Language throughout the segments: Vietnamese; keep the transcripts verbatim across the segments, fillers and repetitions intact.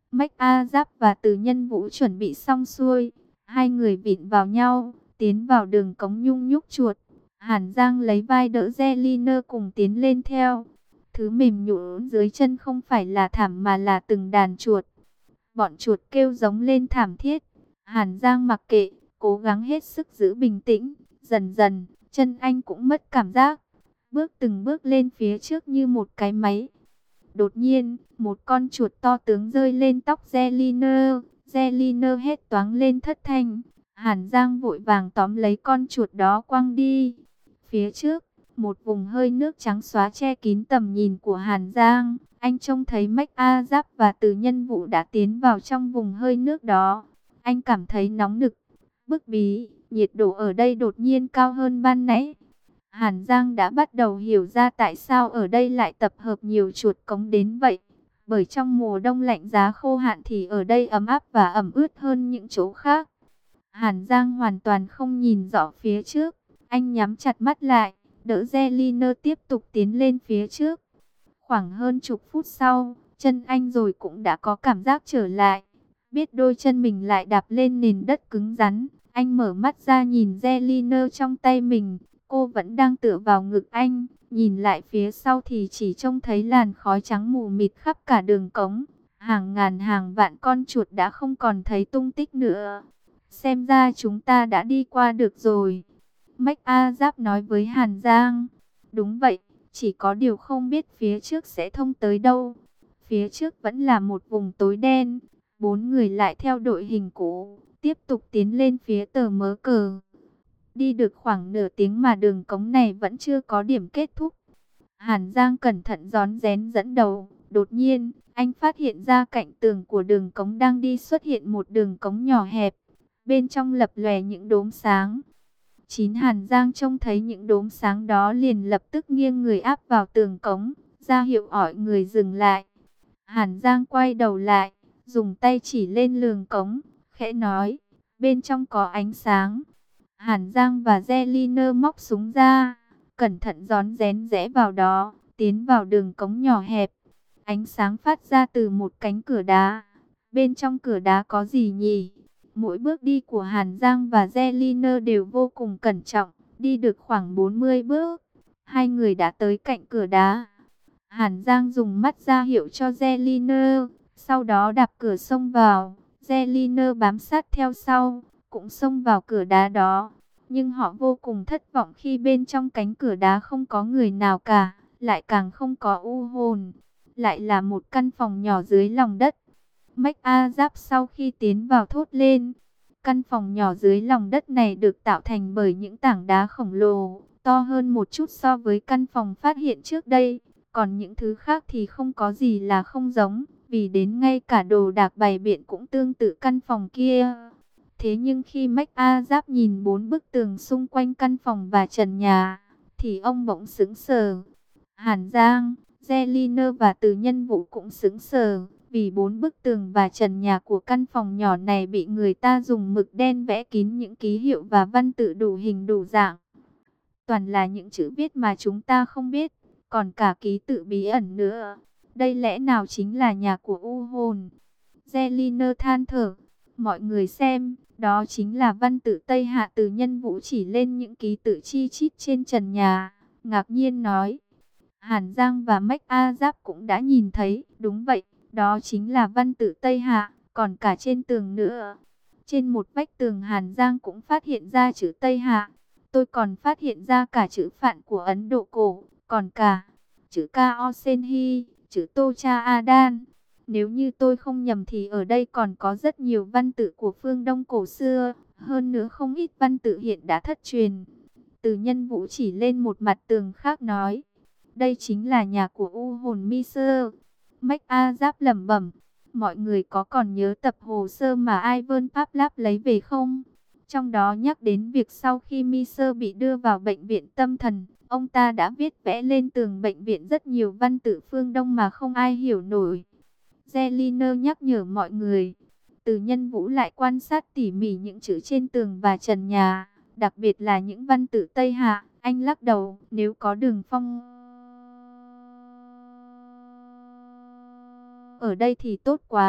Mách A Giáp và Từ Nhân Vũ chuẩn bị xong xuôi, hai người vịn vào nhau, tiến vào đường cống nhung nhúc chuột. Hàn Giang lấy vai đỡ Zeliner cùng tiến lên theo. Thứ mềm nhũn dưới chân không phải là thảm mà là từng đàn chuột. Bọn chuột kêu giống lên thảm thiết. Hàn Giang mặc kệ, cố gắng hết sức giữ bình tĩnh. Dần dần, chân anh cũng mất cảm giác. Bước từng bước lên phía trước như một cái máy. Đột nhiên, một con chuột to tướng rơi lên tóc Zeliner. Zeliner hét toáng lên thất thanh. Hàn Giang vội vàng tóm lấy con chuột đó quăng đi. Phía trước, một vùng hơi nước trắng xóa che kín tầm nhìn của Hàn Giang. Anh trông thấy Mách A Giáp và Từ Nhân Vũ đã tiến vào trong vùng hơi nước đó. Anh cảm thấy nóng nực, bức bí, nhiệt độ ở đây đột nhiên cao hơn ban nãy. Hàn Giang đã bắt đầu hiểu ra tại sao ở đây lại tập hợp nhiều chuột cống đến vậy. Bởi trong mùa đông lạnh giá khô hạn thì ở đây ấm áp và ẩm ướt hơn những chỗ khác. Hàn Giang hoàn toàn không nhìn rõ phía trước. Anh nhắm chặt mắt lại, đỡ Zeliner tiếp tục tiến lên phía trước. Khoảng hơn chục phút sau, chân anh rồi cũng đã có cảm giác trở lại. Biết đôi chân mình lại đạp lên nền đất cứng rắn. Anh mở mắt ra nhìn Zeliner trong tay mình. Cô vẫn đang tựa vào ngực anh. Nhìn lại phía sau thì chỉ trông thấy làn khói trắng mù mịt khắp cả đường cống. Hàng ngàn hàng vạn con chuột đã không còn thấy tung tích nữa. Xem ra chúng ta đã đi qua được rồi. Mách A Giáp nói với Hàn Giang. Đúng vậy, chỉ có điều không biết phía trước sẽ thông tới đâu. Phía trước vẫn là một vùng tối đen. Bốn người lại theo đội hình cũ, tiếp tục tiến lên phía tờ mớ cờ. Đi được khoảng nửa tiếng mà đường cống này vẫn chưa có điểm kết thúc. Hàn Giang cẩn thận rón rén dẫn đầu. Đột nhiên, anh phát hiện ra cạnh tường của đường cống đang đi xuất hiện một đường cống nhỏ hẹp. Bên trong lập lòe những đốm sáng. Chín Hàn Giang trông thấy những đốm sáng đó liền lập tức nghiêng người áp vào tường cống, ra hiệu ỏi người dừng lại. Hàn Giang quay đầu lại, dùng tay chỉ lên lường cống, khẽ nói, bên trong có ánh sáng. Hàn Giang và Zeliner móc súng ra, cẩn thận rón rén rẽ vào đó, tiến vào đường cống nhỏ hẹp. Ánh sáng phát ra từ một cánh cửa đá. Bên trong cửa đá có gì nhỉ? Mỗi bước đi của Hàn Giang và Zeliner đều vô cùng cẩn trọng, đi được khoảng bốn mươi bước. Hai người đã tới cạnh cửa đá. Hàn Giang dùng mắt ra hiệu cho Zeliner, sau đó đạp cửa xông vào. Zeliner bám sát theo sau, cũng xông vào cửa đá đó. Nhưng họ vô cùng thất vọng khi bên trong cánh cửa đá không có người nào cả, lại càng không có u hồn. Lại là một căn phòng nhỏ dưới lòng đất. Mách A Giáp sau khi tiến vào thốt lên. Căn phòng nhỏ dưới lòng đất này được tạo thành bởi những tảng đá khổng lồ, to hơn một chút so với căn phòng phát hiện trước đây. Còn những thứ khác thì không có gì là không giống, vì đến ngay cả đồ đạc bày biện cũng tương tự căn phòng kia. Thế nhưng khi Mách A Giáp nhìn bốn bức tường xung quanh căn phòng và trần nhà, thì ông bỗng sững sờ. Hàn Giang, Zeliner và Từ Nhân Vũ cũng sững sờ. Vì bốn bức tường và trần nhà của căn phòng nhỏ này bị người ta dùng mực đen vẽ kín những ký hiệu và văn tự đủ hình đủ dạng. Toàn là những chữ viết mà chúng ta không biết, còn cả ký tự bí ẩn nữa. Đây lẽ nào chính là nhà của u hồn? Zeliner than thở. Mọi người xem, đó chính là văn tự Tây Hạ. Từ Nhân Vũ chỉ lên những ký tự chi chít trên trần nhà, ngạc nhiên nói. Hàn Giang và Mách A Giáp cũng đã nhìn thấy, đúng vậy. Đó chính là văn tự Tây Hạ, còn cả trên tường nữa. Trên một vách tường Hàn Giang cũng phát hiện ra chữ Tây Hạ. Tôi còn phát hiện ra cả chữ Phạn của Ấn Độ cổ, còn cả chữ Kao Senhi, chữ Tocha Adan. Nếu như tôi không nhầm thì ở đây còn có rất nhiều văn tự của phương Đông cổ xưa. Hơn nữa không ít văn tự hiện đã thất truyền. Từ Nhân Vũ chỉ lên một mặt tường khác nói. Đây chính là nhà của u hồn Mi Sơ. Mách A Giáp lẩm bẩm, mọi người có còn nhớ tập hồ sơ mà Ivan Pavlov lấy về không? Trong đó nhắc đến việc sau khi Mi Sơ bị đưa vào bệnh viện tâm thần, ông ta đã viết vẽ lên tường bệnh viện rất nhiều văn tự phương Đông mà không ai hiểu nổi. Zeliner nhắc nhở mọi người. Từ Nhân Vũ lại quan sát tỉ mỉ những chữ trên tường và trần nhà, đặc biệt là những văn tự Tây Hạ. Anh lắc đầu, nếu có đường phong ở đây thì tốt quá.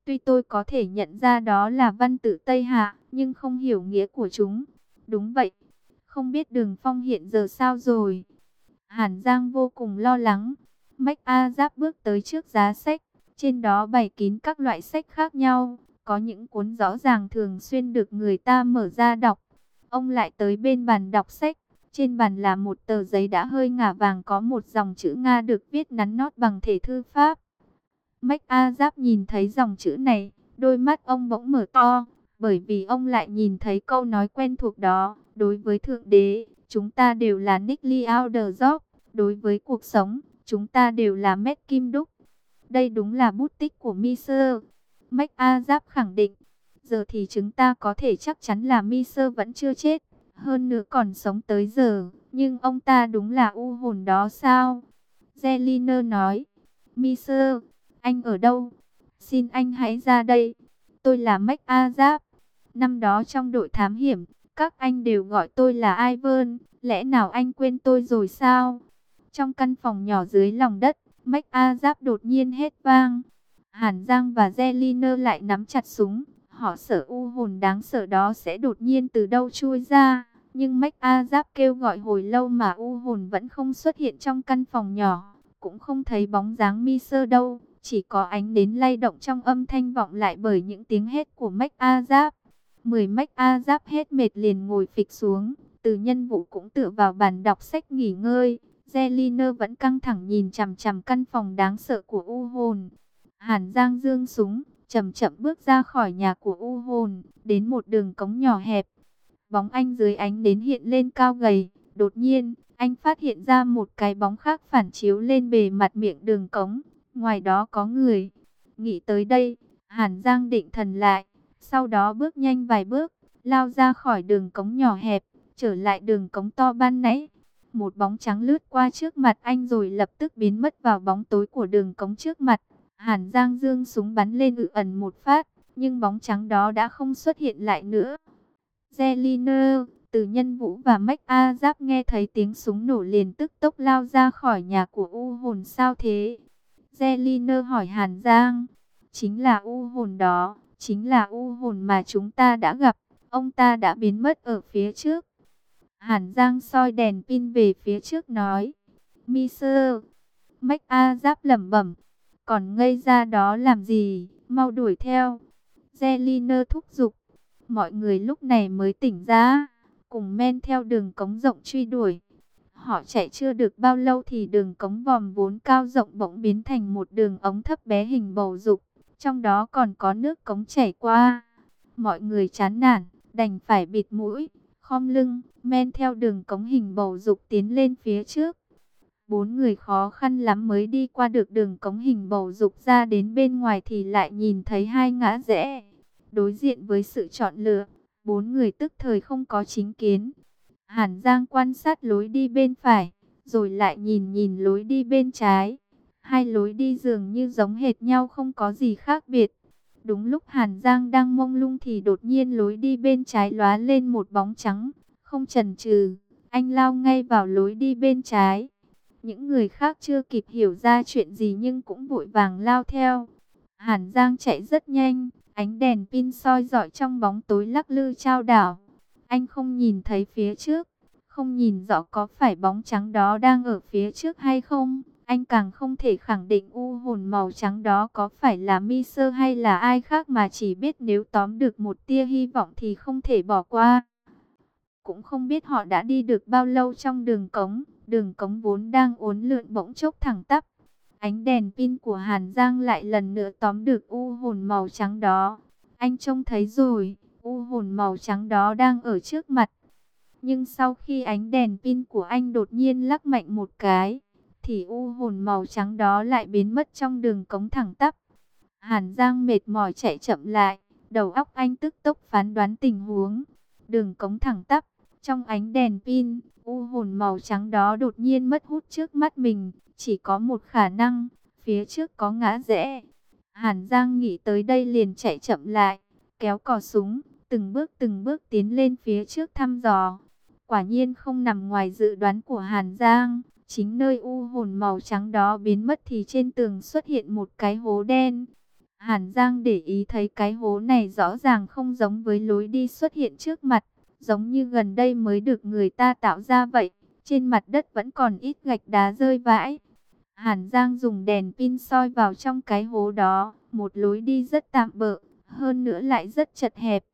Tuy tôi có thể nhận ra đó là văn tự Tây Hạ, nhưng không hiểu nghĩa của chúng. Đúng vậy, không biết Đường Phong hiện giờ sao rồi? Hàn Giang vô cùng lo lắng. Mách A Giáp bước tới trước giá sách, trên đó bày kín các loại sách khác nhau, có những cuốn rõ ràng thường xuyên được người ta mở ra đọc. Ông lại tới bên bàn đọc sách, trên bàn là một tờ giấy đã hơi ngả vàng, có một dòng chữ Nga được viết nắn nót bằng thể thư pháp. Mách A Giáp nhìn thấy dòng chữ này, đôi mắt ông bỗng mở to, bởi vì ông lại nhìn thấy câu nói quen thuộc đó: đối với Thượng Đế, chúng ta đều là Nickly Alderjob, đối với cuộc sống, chúng ta đều là Mét Kim Đúc. Đây đúng là bút tích của Miser. Mách A Giáp khẳng định, giờ thì chúng ta có thể chắc chắn là Miser vẫn chưa chết, hơn nữa còn sống tới giờ, nhưng ông ta đúng là u hồn đó sao? Zeliner nói, Miser, anh ở đâu? Xin anh hãy ra đây. Tôi là Mách A Giáp. Năm đó trong đội thám hiểm, các anh đều gọi tôi là Ivan. Lẽ nào anh quên tôi rồi sao? Trong căn phòng nhỏ dưới lòng đất, Mách A Giáp đột nhiên hét vang. Hàn Giang và Zeliner lại nắm chặt súng. Họ sợ u hồn đáng sợ đó sẽ đột nhiên từ đâu chui ra. Nhưng Mách A Giáp kêu gọi hồi lâu mà u hồn vẫn không xuất hiện trong căn phòng nhỏ. Cũng không thấy bóng dáng Miser đâu. Chỉ có ánh nến lay động trong âm thanh vọng lại bởi những tiếng hét của Mách A Giáp. Mười Mách A Giáp hết mệt liền ngồi phịch xuống. Từ Nhân Vũ cũng tựa vào bàn đọc sách nghỉ ngơi. Zeliner vẫn căng thẳng nhìn chằm chằm căn phòng đáng sợ của u hồn. Hàn Giang giương súng, chậm chậm bước ra khỏi nhà của u hồn, đến một đường cống nhỏ hẹp. Bóng anh dưới ánh nến hiện lên cao gầy. Đột nhiên, anh phát hiện ra một cái bóng khác phản chiếu lên bề mặt miệng đường cống. Ngoài đó có người. Nghĩ tới đây, Hàn Giang định thần lại. Sau đó bước nhanh vài bước, lao ra khỏi đường cống nhỏ hẹp, trở lại đường cống to ban nãy. Một bóng trắng lướt qua trước mặt anh rồi lập tức biến mất vào bóng tối của đường cống trước mặt. Hàn Giang giương súng bắn lên ự ẩn một phát, nhưng bóng trắng đó đã không xuất hiện lại nữa. Zeliner, Từ Nhân Vũ và Mách A Giáp nghe thấy tiếng súng nổ liền tức tốc lao ra khỏi nhà của u hồn. Sao thế? Zeliner hỏi Hàn Giang. Chính là u hồn đó, chính là u hồn mà chúng ta đã gặp. Ông ta đã biến mất ở phía trước. Hàn Giang soi đèn pin về phía trước nói. Miser. Mách A Giáp lẩm bẩm. Còn ngây ra đó làm gì? Mau đuổi theo. Zeliner thúc giục. Mọi người lúc này mới tỉnh ra, cùng men theo đường cống rộng truy đuổi. Họ chạy chưa được bao lâu thì đường cống vòm vốn cao rộng bỗng biến thành một đường ống thấp bé hình bầu dục. Trong đó còn có nước cống chảy qua. Mọi người chán nản, đành phải bịt mũi, khom lưng, men theo đường cống hình bầu dục tiến lên phía trước. Bốn người khó khăn lắm mới đi qua được đường cống hình bầu dục, ra đến bên ngoài thì lại nhìn thấy hai ngã rẽ. Đối diện với sự chọn lựa, bốn người tức thời không có chính kiến. Hàn Giang quan sát lối đi bên phải, rồi lại nhìn nhìn lối đi bên trái. Hai lối đi dường như giống hệt nhau, không có gì khác biệt. Đúng lúc Hàn Giang đang mông lung thì đột nhiên lối đi bên trái lóa lên một bóng trắng. Không chần chừ, anh lao ngay vào lối đi bên trái. Những người khác chưa kịp hiểu ra chuyện gì nhưng cũng vội vàng lao theo. Hàn Giang chạy rất nhanh, ánh đèn pin soi rọi trong bóng tối lắc lư chao đảo. Anh không nhìn thấy phía trước, không nhìn rõ có phải bóng trắng đó đang ở phía trước hay không. Anh càng không thể khẳng định u hồn màu trắng đó có phải là Miser hay là ai khác, mà chỉ biết nếu tóm được một tia hy vọng thì không thể bỏ qua. Cũng không biết họ đã đi được bao lâu trong đường cống. Đường cống vốn đang uốn lượn bỗng chốc thẳng tắp. Ánh đèn pin của Hàn Giang lại lần nữa tóm được u hồn màu trắng đó. Anh trông thấy rồi, u hồn màu trắng đó đang ở trước mặt. Nhưng sau khi ánh đèn pin của anh đột nhiên lắc mạnh một cái, thì u hồn màu trắng đó lại biến mất trong đường cống thẳng tắp. Hàn Giang mệt mỏi chạy chậm lại, đầu óc anh tức tốc phán đoán tình huống. Đường cống thẳng tắp, trong ánh đèn pin, u hồn màu trắng đó đột nhiên mất hút trước mắt mình. Chỉ có một khả năng, phía trước có ngã rẽ. Hàn Giang nghĩ tới đây liền chạy chậm lại, kéo cò súng, từng bước từng bước tiến lên phía trước thăm dò. Quả nhiên không nằm ngoài dự đoán của Hàn Giang. Chính nơi u hồn màu trắng đó biến mất thì trên tường xuất hiện một cái hố đen. Hàn Giang để ý thấy cái hố này rõ ràng không giống với lối đi xuất hiện trước mặt, giống như gần đây mới được người ta tạo ra vậy. Trên mặt đất vẫn còn ít gạch đá rơi vãi. Hàn Giang dùng đèn pin soi vào trong cái hố đó, một lối đi rất tạm bợ, hơn nữa lại rất chật hẹp.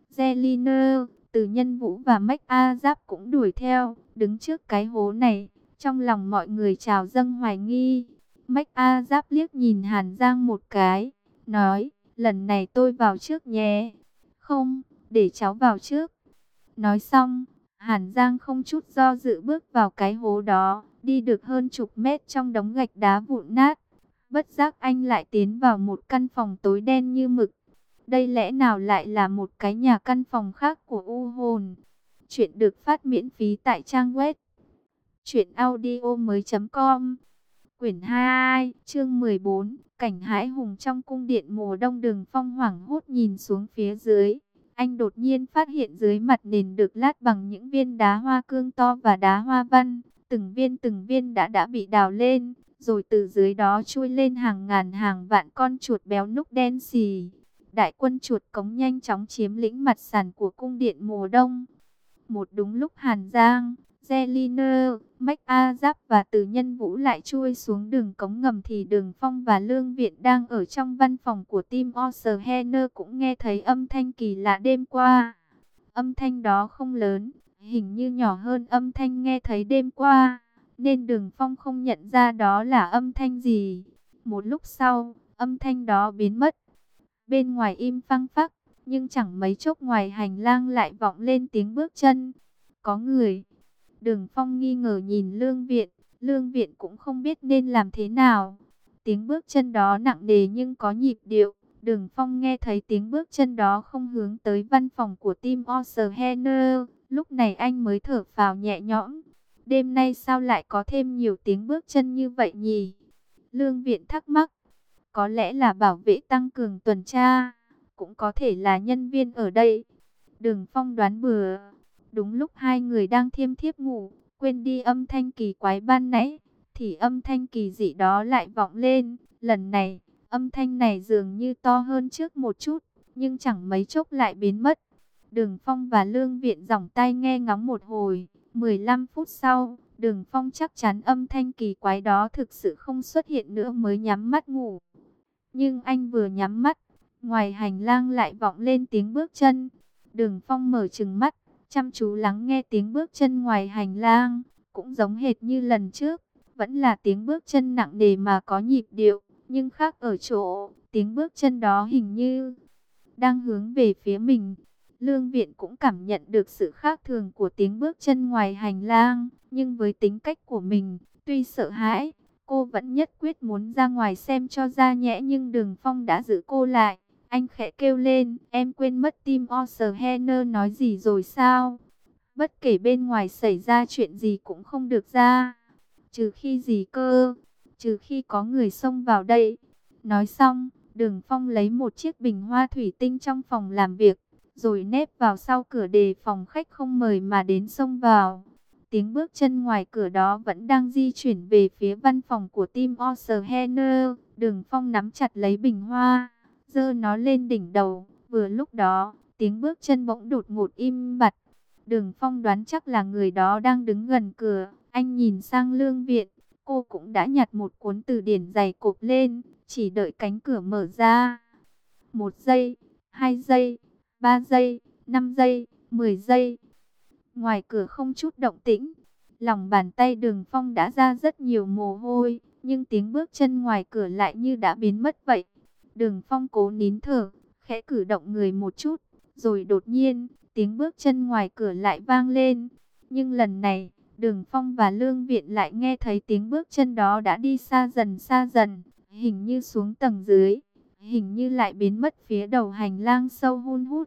Zeliner, Từ Nhân Vũ và Mách A Giáp cũng đuổi theo, đứng trước cái hố này, trong lòng mọi người trào dâng hoài nghi. Mách A Giáp liếc nhìn Hàn Giang một cái, nói, lần này tôi vào trước nhé. Không, để cháu vào trước. Nói xong, Hàn Giang không chút do dự bước vào cái hố đó, đi được hơn chục mét trong đống gạch đá vụn nát. Bất giác anh lại tiến vào một căn phòng tối đen như mực. Đây lẽ nào lại là một cái nhà căn phòng khác của U Hồn? Chuyện được phát miễn phí tại trang web truyện audio mới chấm com. Quyển hai, chương mười bốn, cảnh hãi hùng trong cung điện mùa đông. Đường Phong hoảng hốt nhìn xuống phía dưới. Anh đột nhiên phát hiện dưới mặt nền được lát bằng những viên đá hoa cương to và đá hoa văn. Từng viên từng viên đã đã bị đào lên, rồi từ dưới đó chui lên hàng ngàn hàng vạn con chuột béo núc đen xì. Đại quân chuột cống nhanh chóng chiếm lĩnh mặt sàn của cung điện mùa đông. Một đúng lúc Hàn Giang, Zeliner, Mách A Giáp và Từ Nhân Vũ lại chui xuống đường cống ngầm thì Đường Phong và Lương Viện đang ở trong văn phòng của Tim Oceaner cũng nghe thấy âm thanh kỳ lạ đêm qua. Âm thanh đó không lớn, hình như nhỏ hơn âm thanh nghe thấy đêm qua, nên Đường Phong không nhận ra đó là âm thanh gì. Một lúc sau, âm thanh đó biến mất. Bên ngoài im phăng phắc, nhưng chẳng mấy chốc ngoài hành lang lại vọng lên tiếng bước chân. Có người. Đường Phong nghi ngờ nhìn Lương Viện, Lương Viện cũng không biết nên làm thế nào. Tiếng bước chân đó nặng nề nhưng có nhịp điệu. Đường Phong nghe thấy tiếng bước chân đó không hướng tới văn phòng của Tim Oceaner. Lúc này anh mới thở phào nhẹ nhõm. Đêm nay sao lại có thêm nhiều tiếng bước chân như vậy nhỉ? Lương Viện thắc mắc. Có lẽ là bảo vệ tăng cường tuần tra, cũng có thể là nhân viên ở đây. Đường Phong đoán bừa. Đúng lúc hai người đang thiêm thiếp ngủ, quên đi âm thanh kỳ quái ban nãy, thì âm thanh kỳ dị đó lại vọng lên. Lần này, âm thanh này dường như to hơn trước một chút, nhưng chẳng mấy chốc lại biến mất. Đường Phong và Lương Viện giỏng tai nghe ngóng một hồi. mười lăm phút sau, Đường Phong chắc chắn âm thanh kỳ quái đó thực sự không xuất hiện nữa mới nhắm mắt ngủ. Nhưng anh vừa nhắm mắt, ngoài hành lang lại vọng lên tiếng bước chân. Đường Phong mở trừng mắt, chăm chú lắng nghe tiếng bước chân ngoài hành lang, cũng giống hệt như lần trước, vẫn là tiếng bước chân nặng nề mà có nhịp điệu, nhưng khác ở chỗ, tiếng bước chân đó hình như đang hướng về phía mình. Lương Viện cũng cảm nhận được sự khác thường của tiếng bước chân ngoài hành lang, nhưng với tính cách của mình, tuy sợ hãi, cô vẫn nhất quyết muốn ra ngoài xem cho ra nhẽ, nhưng Đường Phong đã giữ cô lại. Anh khẽ kêu lên, em quên mất Tim Oceaner nói gì rồi sao? Bất kể bên ngoài xảy ra chuyện gì cũng không được ra. Trừ khi gì cơ? Trừ khi có người xông vào đây. Nói xong, Đường Phong lấy một chiếc bình hoa thủy tinh trong phòng làm việc, rồi nép vào sau cửa đề phòng khách không mời mà đến xông vào. Tiếng bước chân ngoài cửa đó vẫn đang di chuyển về phía văn phòng của Tim Oceaner. Đường Phong nắm chặt lấy bình hoa, giơ nó lên đỉnh đầu. Vừa lúc đó, tiếng bước chân bỗng đột ngột im bặt. Đường Phong đoán chắc là người đó đang đứng gần cửa. Anh nhìn sang Lương Viện, cô cũng đã nhặt một cuốn từ điển dày cộp lên, chỉ đợi cánh cửa mở ra. Một giây, hai giây, ba giây, năm giây, mười giây. Ngoài cửa không chút động tĩnh. Lòng bàn tay Đường Phong đã ra rất nhiều mồ hôi, nhưng tiếng bước chân ngoài cửa lại như đã biến mất vậy. Đường Phong cố nín thở, khẽ cử động người một chút, rồi đột nhiên, tiếng bước chân ngoài cửa lại vang lên. Nhưng lần này, Đường Phong và Lương Viện lại nghe thấy tiếng bước chân đó đã đi xa dần xa dần, hình như xuống tầng dưới, hình như lại biến mất phía đầu hành lang sâu hun hút.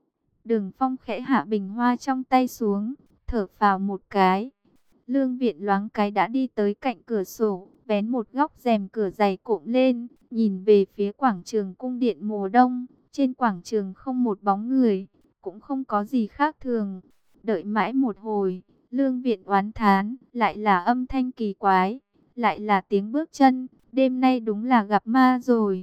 Đường Phong khẽ hạ bình hoa trong tay xuống, thở phào một cái. Lương Viện loáng cái đã đi tới cạnh cửa sổ, vén một góc rèm cửa dày cộm lên, nhìn về phía quảng trường cung điện mùa đông. Trên quảng trường không một bóng người, cũng không có gì khác thường. Đợi mãi một hồi, Lương Viện oán thán, lại là âm thanh kỳ quái, lại là tiếng bước chân, đêm nay đúng là gặp ma rồi.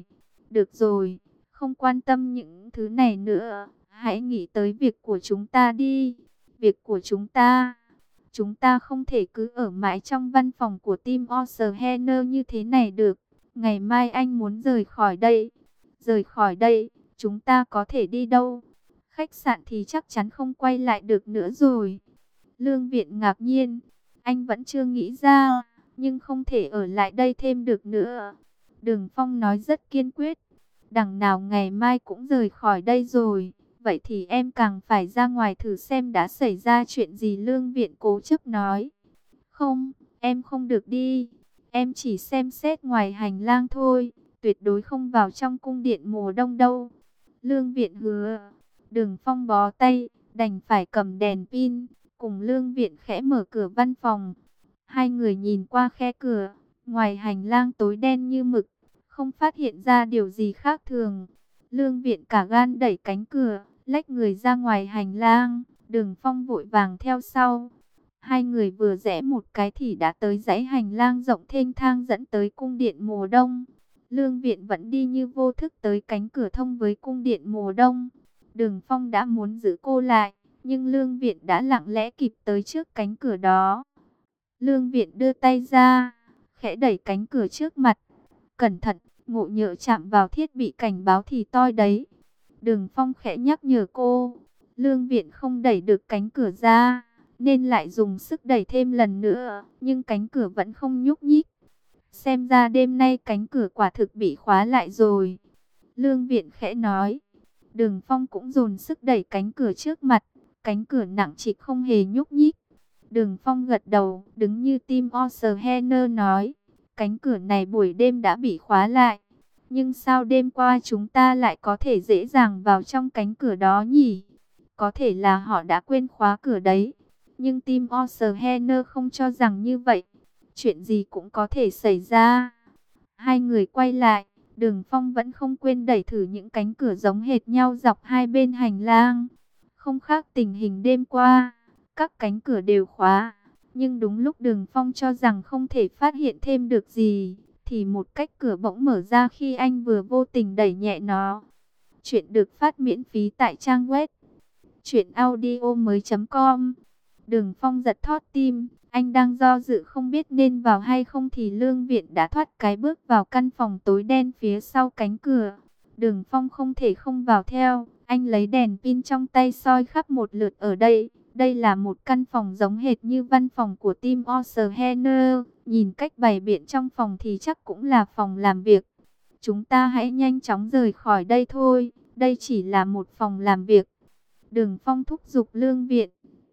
Được rồi, không quan tâm những thứ này nữa. Hãy nghĩ tới việc của chúng ta đi. Việc của chúng ta. Chúng ta không thể cứ ở mãi trong văn phòng của Tim Osterhener như thế này được. Ngày mai anh muốn rời khỏi đây. Rời khỏi đây, chúng ta có thể đi đâu? Khách sạn thì chắc chắn không quay lại được nữa rồi. Lương Viện ngạc nhiên. Anh vẫn chưa nghĩ ra, nhưng không thể ở lại đây thêm được nữa. Đường Phong nói rất kiên quyết. Đằng nào ngày mai cũng rời khỏi đây rồi. Vậy thì em càng phải ra ngoài thử xem đã xảy ra chuyện gì. Lương Viện cố chấp nói. Không, em không được đi. Em chỉ xem xét ngoài hành lang thôi. Tuyệt đối không vào trong cung điện mùa đông đâu. Lương Viện hứa. Đường Phong bó tay, đành phải cầm đèn pin. Cùng Lương Viện khẽ mở cửa văn phòng. Hai người nhìn qua khe cửa. Ngoài hành lang tối đen như mực. Không phát hiện ra điều gì khác thường. Lương Viện cả gan đẩy cánh cửa, lách người ra ngoài hành lang. Đường Phong vội vàng theo sau. Hai người vừa rẽ một cái thì đã tới dãy hành lang rộng thênh thang dẫn tới cung điện mùa đông. Lương Viện vẫn đi như vô thức tới cánh cửa thông với cung điện mùa đông. Đường Phong đã muốn giữ cô lại, nhưng Lương Viện đã lặng lẽ kịp tới trước cánh cửa đó. Lương Viện đưa tay ra, khẽ đẩy cánh cửa trước mặt. Cẩn thận, ngộ nhỡ chạm vào thiết bị cảnh báo thì toi đấy. Đường Phong khẽ nhắc nhở cô. Lương Viện không đẩy được cánh cửa ra, nên lại dùng sức đẩy thêm lần nữa, nhưng cánh cửa vẫn không nhúc nhích. Xem ra đêm nay cánh cửa quả thực bị khóa lại rồi. Lương Viện khẽ nói. Đường Phong cũng dồn sức đẩy cánh cửa trước mặt. Cánh cửa nặng trịch không hề nhúc nhích. Đường Phong gật đầu, đứng như Tim Osterhener nói. Cánh cửa này buổi đêm đã bị khóa lại. Nhưng sao đêm qua chúng ta lại có thể dễ dàng vào trong cánh cửa đó nhỉ? Có thể là họ đã quên khóa cửa đấy. Nhưng Tim Osterhener không cho rằng như vậy. Chuyện gì cũng có thể xảy ra. Hai người quay lại. Đường Phong vẫn không quên đẩy thử những cánh cửa giống hệt nhau dọc hai bên hành lang. Không khác tình hình đêm qua. Các cánh cửa đều khóa. Nhưng đúng lúc Đường Phong cho rằng không thể phát hiện thêm được gì, thì một cách cửa bỗng mở ra khi anh vừa vô tình đẩy nhẹ nó. Chuyện được phát miễn phí tại trang web truyện audio mới chấm com. Đường Phong giật thót tim. Anh đang do dự không biết nên vào hay không thì Lương Viện đã thoát cái bước vào căn phòng tối đen phía sau cánh cửa. Đường Phong không thể không vào theo. Anh lấy đèn pin trong tay soi khắp một lượt ở đây. Đây là một căn phòng giống hệt như văn phòng của Tim Osterhener. Nhìn cách bày biện trong phòng thì chắc cũng là phòng làm việc. Chúng ta hãy nhanh chóng rời khỏi đây thôi. Đây chỉ là một phòng làm việc. Đường Phong thúc giục Lương Viện.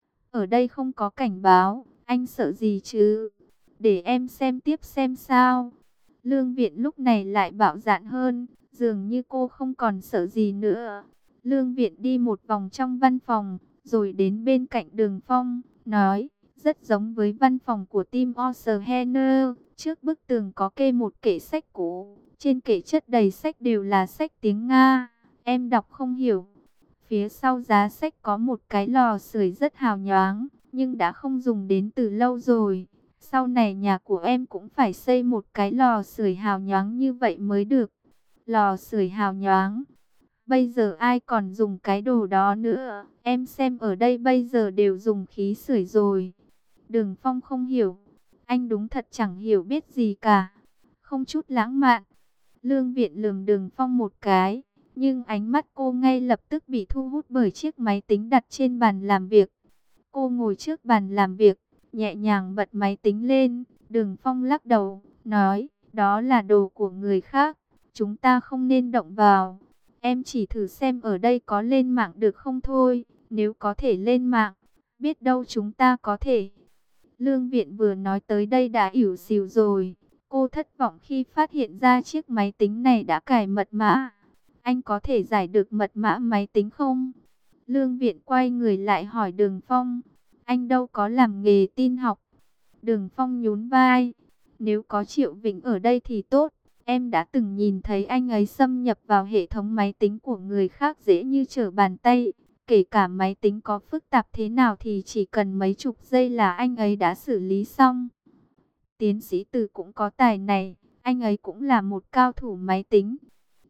Ở đây không có cảnh báo. Anh sợ gì chứ? Để em xem tiếp xem sao. Lương Viện lúc này lại bạo dạn hơn. Dường như cô không còn sợ gì nữa. Lương Viện đi một vòng trong văn phòng, rồi đến bên cạnh Đường Phong, nói, rất giống với văn phòng của Tim Osterhener. Trước bức tường có kê một kệ sách cũ, trên kệ chất đầy sách đều là sách tiếng Nga, em đọc không hiểu. Phía sau giá sách có một cái lò sưởi rất hào nhoáng, nhưng đã không dùng đến từ lâu rồi. Sau này nhà của em cũng phải xây một cái lò sưởi hào nhoáng như vậy mới được. Lò sưởi hào nhoáng. Bây giờ ai còn dùng cái đồ đó nữa? Em xem ở đây bây giờ đều dùng khí sưởi rồi. Đường Phong không hiểu. Anh đúng thật chẳng hiểu biết gì cả. Không chút lãng mạn. Lương Viện lườm Đường Phong một cái. Nhưng ánh mắt cô ngay lập tức bị thu hút bởi chiếc máy tính đặt trên bàn làm việc. Cô ngồi trước bàn làm việc, nhẹ nhàng bật máy tính lên. Đường Phong lắc đầu, nói, đó là đồ của người khác. Chúng ta không nên động vào. Em chỉ thử xem ở đây có lên mạng được không thôi. Nếu có thể lên mạng, biết đâu chúng ta có thể. Lương Viện vừa nói tới đây đã ỉu xìu rồi. Cô thất vọng khi phát hiện ra chiếc máy tính này đã cài mật mã. Anh có thể giải được mật mã máy tính không? Lương Viện quay người lại hỏi Đường Phong. Anh đâu có làm nghề tin học. Đường Phong nhún vai. Nếu có Triệu Vĩnh ở đây thì tốt. Em đã từng nhìn thấy anh ấy xâm nhập vào hệ thống máy tính của người khác dễ như trở bàn tay. Kể cả máy tính có phức tạp thế nào thì chỉ cần mấy chục giây là anh ấy đã xử lý xong. Tiến sĩ Từ cũng có tài này. Anh ấy cũng là một cao thủ máy tính.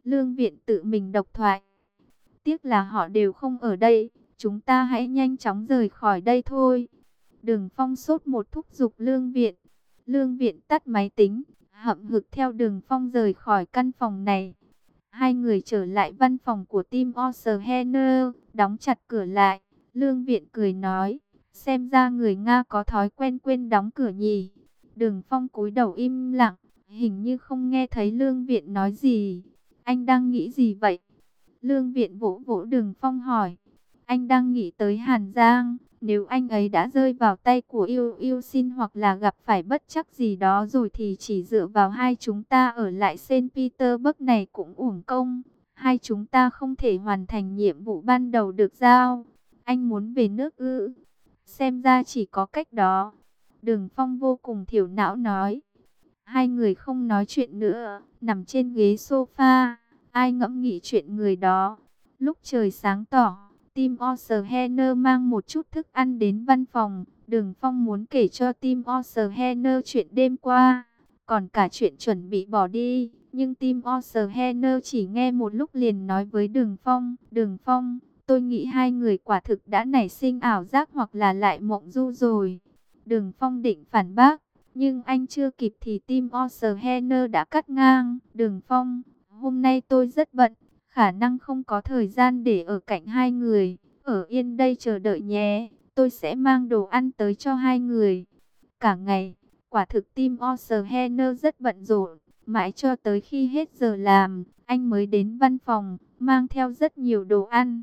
Lương Viện tự mình độc thoại. Tiếc là họ đều không ở đây, chúng ta hãy nhanh chóng rời khỏi đây thôi. Đường Phong sốt một thúc giục Lương Viện. Lương Viện tắt máy tính, hậm hực theo Đường Phong rời khỏi căn phòng này. Hai người trở lại văn phòng của Tim Osterhener, đóng chặt cửa lại. Lương Viện cười nói, xem ra người Nga có thói quen quên đóng cửa nhỉ. Đường Phong cúi đầu im lặng, hình như không nghe thấy Lương Viện nói gì. Anh đang nghĩ gì vậy? Lương Viện vỗ vỗ Đường Phong hỏi. Anh đang nghĩ tới Hàn Giang. Nếu anh ấy đã rơi vào tay của Yêu Yêu Xin hoặc là gặp phải bất trắc gì đó rồi thì chỉ dựa vào hai chúng ta ở lại Saint Petersburg này cũng uổng công. Hai chúng ta không thể hoàn thành nhiệm vụ ban đầu được giao. Anh muốn về nước ư? Xem ra chỉ có cách đó. Đường Phong vô cùng thiểu não nói. Hai người không nói chuyện nữa, nằm trên ghế sofa, ai ngẫm nghĩ chuyện người đó. Lúc trời sáng tỏ, Tim Osterhener mang một chút thức ăn đến văn phòng. Đường Phong muốn kể cho Tim Osterhener chuyện đêm qua, còn cả chuyện chuẩn bị bỏ đi. Nhưng Tim Osterhener chỉ nghe một lúc liền nói với Đường Phong. Đường Phong, tôi nghĩ hai người quả thực đã nảy sinh ảo giác hoặc là lại mộng du rồi. Đường Phong định phản bác, nhưng anh chưa kịp thì Tim Osterhener đã cắt ngang. Đường Phong, hôm nay tôi rất bận, khả năng không có thời gian để ở cạnh hai người. Ở yên đây chờ đợi nhé, tôi sẽ mang đồ ăn tới cho hai người. Cả ngày, quả thực Tim Osterhener rất bận rộn. Mãi cho tới khi hết giờ làm, anh mới đến văn phòng, mang theo rất nhiều đồ ăn.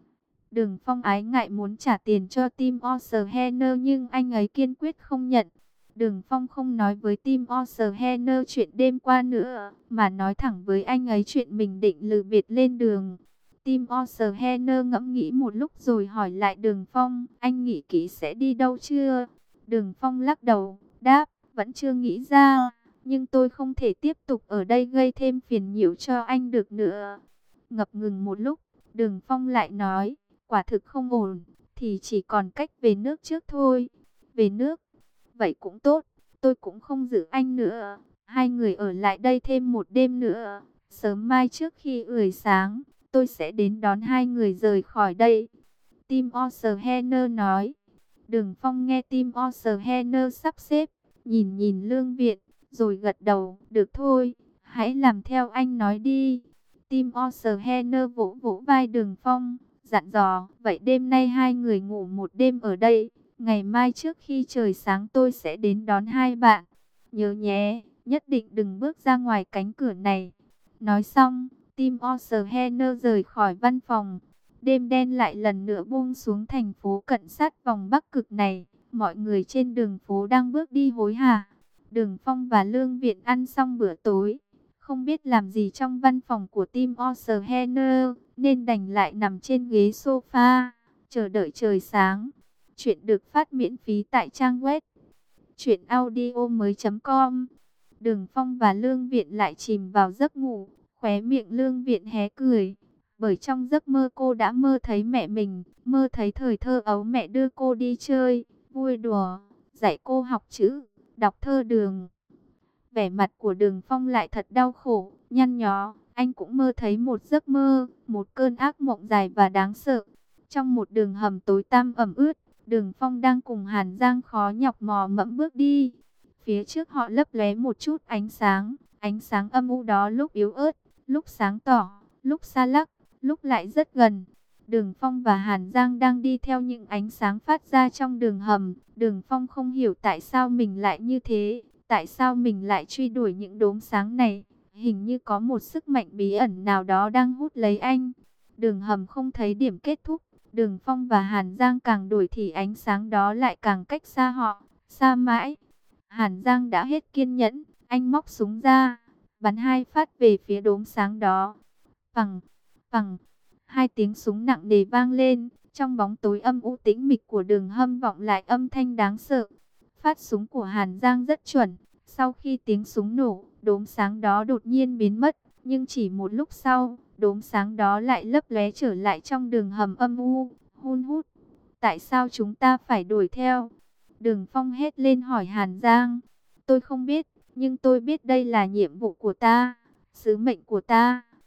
Đường Phong ái ngại muốn trả tiền cho Tim Osterhener nhưng anh ấy kiên quyết không nhận. Đường Phong không nói với Tim Osterhener chuyện đêm qua nữa, mà nói thẳng với anh ấy chuyện mình định ltừ biệt lên đường. Tim Osterhener ngẫm nghĩ một lúc rồi hỏi lại Đường Phong, anh nghĩ kỹ sẽ đi đâu chưa? Đường Phong lắc đầu, đáp, vẫn chưa nghĩ ra, nhưng tôi không thể tiếp tục ở đây gây thêm phiền nhiễu cho anh được nữa. Ngập ngừng một lúc, Đường Phong lại nói, quả thực không ổn, thì chỉ còn cách về nước trước thôi. Về nước? Vậy cũng tốt, tôi cũng không giữ anh nữa. Hai người ở lại đây thêm một đêm nữa. Sớm mai trước khi ưỡi sáng, tôi sẽ đến đón hai người rời khỏi đây. Tim Osterhener nói. Đường Phong nghe Tim Osterhener sắp xếp, nhìn nhìn Lương Viện, rồi gật đầu. Được thôi, hãy làm theo anh nói đi. Tim Osterhener vỗ vỗ vai Đường Phong, dặn dò. Vậy đêm nay hai người ngủ một đêm ở đây. Ngày mai trước khi trời sáng tôi sẽ đến đón hai bạn. Nhớ nhé, nhất định đừng bước ra ngoài cánh cửa này. Nói xong, Tim Osterhener rời khỏi văn phòng. Đêm đen lại lần nữa buông xuống thành phố cận sát vòng Bắc Cực này. Mọi người trên đường phố đang bước đi hối hả. Đường Phong và Lương Viện ăn xong bữa tối, không biết làm gì trong văn phòng của Tim Osterhener, nên đành lại nằm trên ghế sofa, chờ đợi trời sáng. Chuyện được phát miễn phí tại trang web truyện audio mới chấm com. Đường Phong và Lương Viện lại chìm vào giấc ngủ, khóe miệng Lương Viện hé cười. Bởi trong giấc mơ cô đã mơ thấy mẹ mình, mơ thấy thời thơ ấu mẹ đưa cô đi chơi, vui đùa, dạy cô học chữ, đọc thơ đường. Vẻ mặt của Đường Phong lại thật đau khổ, nhăn nhó. Anh cũng mơ thấy một giấc mơ, một cơn ác mộng dài và đáng sợ. Trong một đường hầm tối tăm ẩm ướt, Đường Phong đang cùng Hàn Giang khó nhọc mò mẫm bước đi. Phía trước họ lấp lóe một chút ánh sáng, ánh sáng âm u đó lúc yếu ớt, lúc sáng tỏ, lúc xa lắc, lúc lại rất gần. Đường Phong và Hàn Giang đang đi theo những ánh sáng phát ra trong đường hầm. Đường Phong không hiểu tại sao mình lại như thế, tại sao mình lại truy đuổi những đốm sáng này. Hình như có một sức mạnh bí ẩn nào đó đang hút lấy anh. Đường hầm không thấy điểm kết thúc. Đường Phong và Hàn Giang càng đuổi thì ánh sáng đó lại càng cách xa họ, xa mãi. Hàn Giang đã hết kiên nhẫn, anh móc súng ra, bắn hai phát về phía đốm sáng đó. Phằng, phằng, hai tiếng súng nặng nề vang lên, trong bóng tối âm u tĩnh mịch của đường hầm vọng lại âm thanh đáng sợ. Phát súng của Hàn Giang rất chuẩn, sau khi tiếng súng nổ, đốm sáng đó đột nhiên biến mất, nhưng chỉ một lúc sau, đốm sáng đó lại lấp lóe trở lại trong đường hầm âm u, hun hút. Tại sao chúng ta phải đuổi theo? Đường Phong hét lên hỏi Hàn Giang. Tôi không biết, nhưng tôi biết đây là nhiệm vụ của ta, sứ mệnh của ta.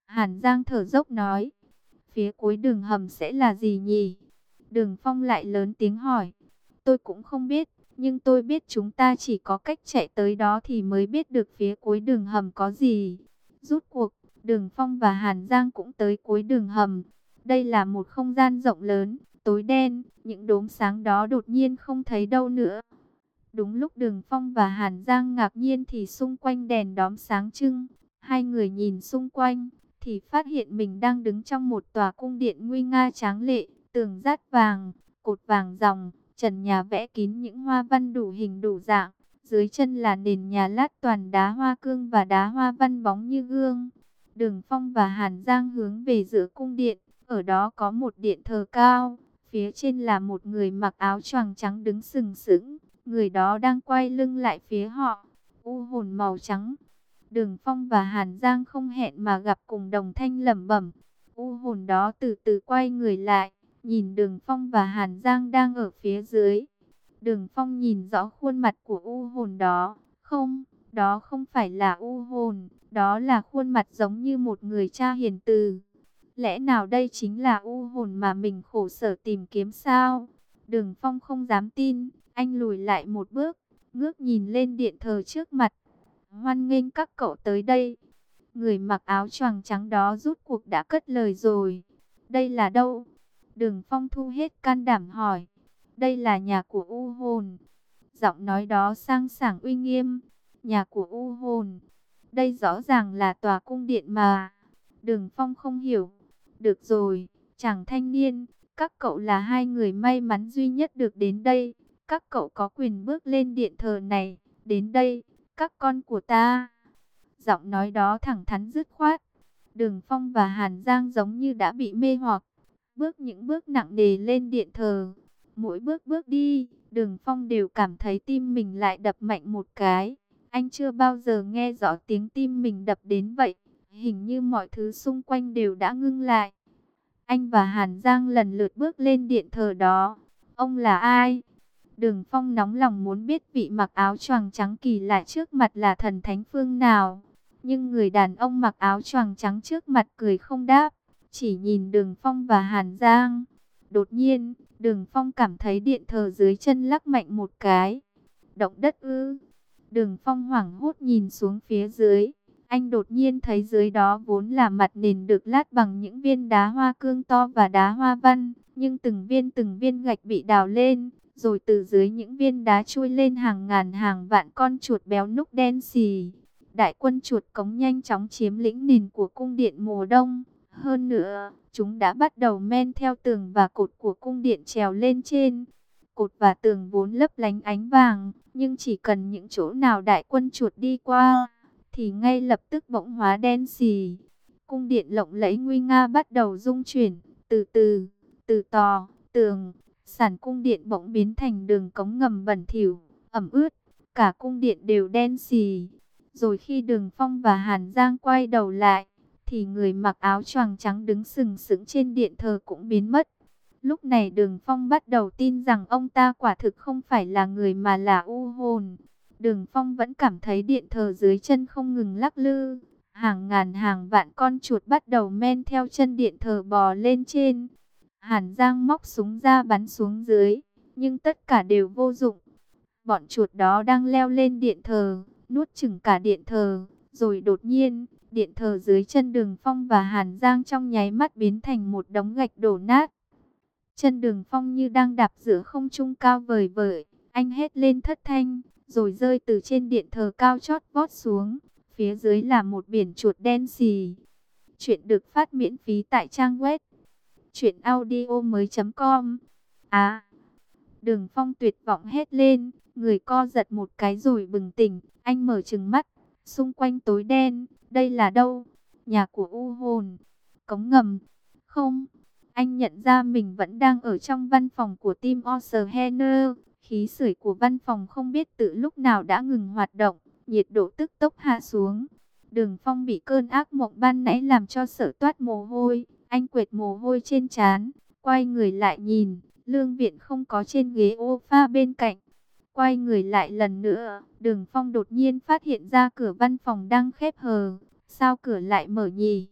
Hàn Giang thở dốc nói, phía cuối đường hầm sẽ là gì nhỉ? Đường Phong lại lớn tiếng hỏi, tôi cũng không biết, nhưng tôi biết chúng ta chỉ có cách chạy tới đó thì mới biết được phía cuối đường hầm có gì. Rút cuộc, Đường Phong và Hàn Giang cũng tới cuối đường hầm. Đây là một không gian rộng lớn, tối đen, những đốm sáng đó đột nhiên không thấy đâu nữa. Đúng lúc Đường Phong và Hàn Giang ngạc nhiên thì xung quanh đèn đóm sáng trưng. Hai người nhìn xung quanh thì phát hiện mình đang đứng trong một tòa cung điện nguy nga tráng lệ, tường dát vàng, cột vàng ròng, trần nhà vẽ kín những hoa văn đủ hình đủ dạng. Dưới chân là nền nhà lát toàn đá hoa cương và đá hoa văn bóng như gương. Đường Phong và Hàn Giang hướng về giữa cung điện, ở đó có một điện thờ cao, phía trên là một người mặc áo choàng trắng đứng sừng sững, người đó đang quay lưng lại phía họ, u hồn màu trắng. Đường Phong và Hàn Giang không hẹn mà gặp cùng đồng thanh lẩm bẩm. U hồn đó từ từ quay người lại, nhìn Đường Phong và Hàn Giang đang ở phía dưới. Đường Phong nhìn rõ khuôn mặt của u hồn đó. Không, đó không phải là u hồn, đó là khuôn mặt giống như một người cha hiền từ. Lẽ nào đây chính là u hồn mà mình khổ sở tìm kiếm sao? Đường Phong không dám tin, anh lùi lại một bước, ngước nhìn lên điện thờ trước mặt. Hoan nghênh các cậu tới đây. Người mặc áo choàng trắng đó rút cuộc đã cất lời rồi. Đây là đâu? Đường Phong thu hết can đảm hỏi. Đây là nhà của u hồn. Giọng nói đó sang sảng uy nghiêm. Nhà của u hồn. Đây rõ ràng là tòa cung điện mà. Đường Phong không hiểu. Được rồi, chàng thanh niên, các cậu là hai người may mắn duy nhất được đến đây. Các cậu có quyền bước lên điện thờ này. Đến đây, các con của ta. Giọng nói đó thẳng thắn dứt khoát. Đường Phong và Hàn Giang giống như đã bị mê hoặc. Bước những bước nặng nề lên điện thờ. Mỗi bước bước đi, Đường Phong đều cảm thấy tim mình lại đập mạnh một cái. Anh chưa bao giờ nghe rõ tiếng tim mình đập đến vậy. Hình như mọi thứ xung quanh đều đã ngưng lại. Anh và Hàn Giang lần lượt bước lên điện thờ đó. Ông là ai? Đường Phong nóng lòng muốn biết vị mặc áo choàng trắng kỳ lạ trước mặt là thần thánh phương nào. Nhưng người đàn ông mặc áo choàng trắng trước mặt cười không đáp, chỉ nhìn Đường Phong và Hàn Giang. Đột nhiên, Đường Phong cảm thấy điện thờ dưới chân lắc mạnh một cái. Động đất ư? Đường Phong hoảng hốt nhìn xuống phía dưới. Anh đột nhiên thấy dưới đó vốn là mặt nền được lát bằng những viên đá hoa cương to và đá hoa văn. Nhưng từng viên từng viên gạch bị đào lên. Rồi từ dưới những viên đá chui lên hàng ngàn hàng vạn con chuột béo núc đen xì. Đại quân chuột cống nhanh chóng chiếm lĩnh nền của cung điện mùa đông. Hơn nữa, chúng đã bắt đầu men theo tường và cột của cung điện trèo lên trên. Cột và tường vốn lấp lánh ánh vàng, nhưng chỉ cần những chỗ nào đại quân chuột đi qua, thì ngay lập tức bỗng hóa đen xì. Cung điện lộng lẫy nguy nga bắt đầu rung chuyển, từ từ, từ tò, tường, sàn cung điện bỗng biến thành đường cống ngầm bẩn thỉu, ẩm ướt, cả cung điện đều đen xì. Rồi khi Đường Phong và Hàn Giang quay đầu lại, thì người mặc áo choàng trắng đứng sừng sững trên điện thờ cũng biến mất. Lúc này Đường Phong bắt đầu tin rằng ông ta quả thực không phải là người mà là u hồn. Đường Phong vẫn cảm thấy điện thờ dưới chân không ngừng lắc lư. Hàng ngàn hàng vạn con chuột bắt đầu men theo chân điện thờ bò lên trên. Hàn Giang móc súng ra bắn xuống dưới, nhưng tất cả đều vô dụng. Bọn chuột đó đang leo lên điện thờ, nuốt chửng cả điện thờ. Rồi đột nhiên, điện thờ dưới chân Đường Phong và Hàn Giang trong nháy mắt biến thành một đống gạch đổ nát. Chân Đường Phong như đang đạp giữa không trung cao vời vợi. Anh hét lên thất thanh, rồi rơi từ trên điện thờ cao chót vót xuống. Phía dưới là một biển chuột đen xì. Chuyện được phát miễn phí tại trang web truyện audio mới chấm com. À, Đường Phong tuyệt vọng hét lên, người co giật một cái rồi bừng tỉnh. Anh mở trừng mắt, xung quanh tối đen. Đây là đâu? Nhà của u hồn? Cống ngầm? Không, anh nhận ra mình vẫn đang ở trong văn phòng của Tim Osterhenner. Khí sưởi của văn phòng không biết từ lúc nào đã ngừng hoạt động, nhiệt độ tức tốc hạ xuống. Đường Phong bị cơn ác mộng ban nãy làm cho sợ toát mồ hôi. Anh quệt mồ hôi trên trán, quay người lại nhìn, Lương Viện không có trên ghế ô pha bên cạnh. Quay người lại lần nữa, Đường Phong đột nhiên phát hiện ra cửa văn phòng đang khép hờ. Sao cửa lại mở nhỉ?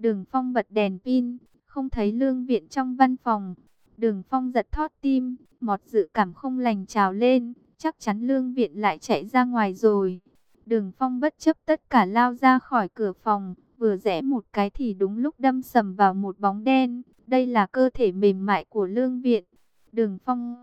Đường Phong bật đèn pin, không thấy Lương Viện trong văn phòng. Đường Phong giật thót tim, một dự cảm không lành trào lên, chắc chắn Lương Viện lại chạy ra ngoài rồi. Đường Phong bất chấp tất cả lao ra khỏi cửa phòng, vừa rẽ một cái thì đúng lúc đâm sầm vào một bóng đen. Đây là cơ thể mềm mại của Lương Viện. Đường Phong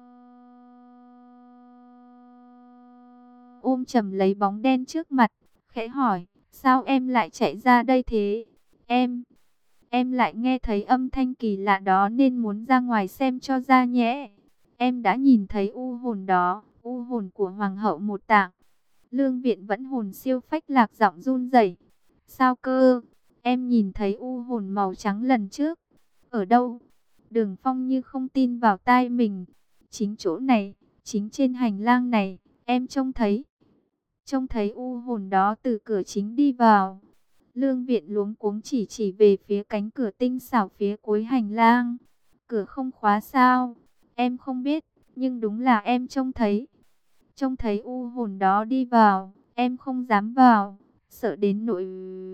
ôm chầm lấy bóng đen trước mặt, khẽ hỏi, sao em lại chạy ra đây thế? Em, em lại nghe thấy âm thanh kỳ lạ đó nên muốn ra ngoài xem cho ra nhẽ. Em đã nhìn thấy u hồn đó, u hồn của Hoàng hậu Một Tạng. Lương Viện vẫn hồn siêu phách lạc, giọng run rẩy. Sao cơ? Em nhìn thấy u hồn màu trắng lần trước. Ở đâu? Đường Phong như không tin vào tai mình. Chính chỗ này, chính trên hành lang này, em trông thấy. Trông thấy u hồn đó từ cửa chính đi vào. Lương Viện luống cuống chỉ chỉ về phía cánh cửa tinh xảo phía cuối hành lang. Cửa không khóa sao? Em không biết, nhưng đúng là em trông thấy. Trông thấy u hồn đó đi vào, em không dám vào, sợ đến nỗi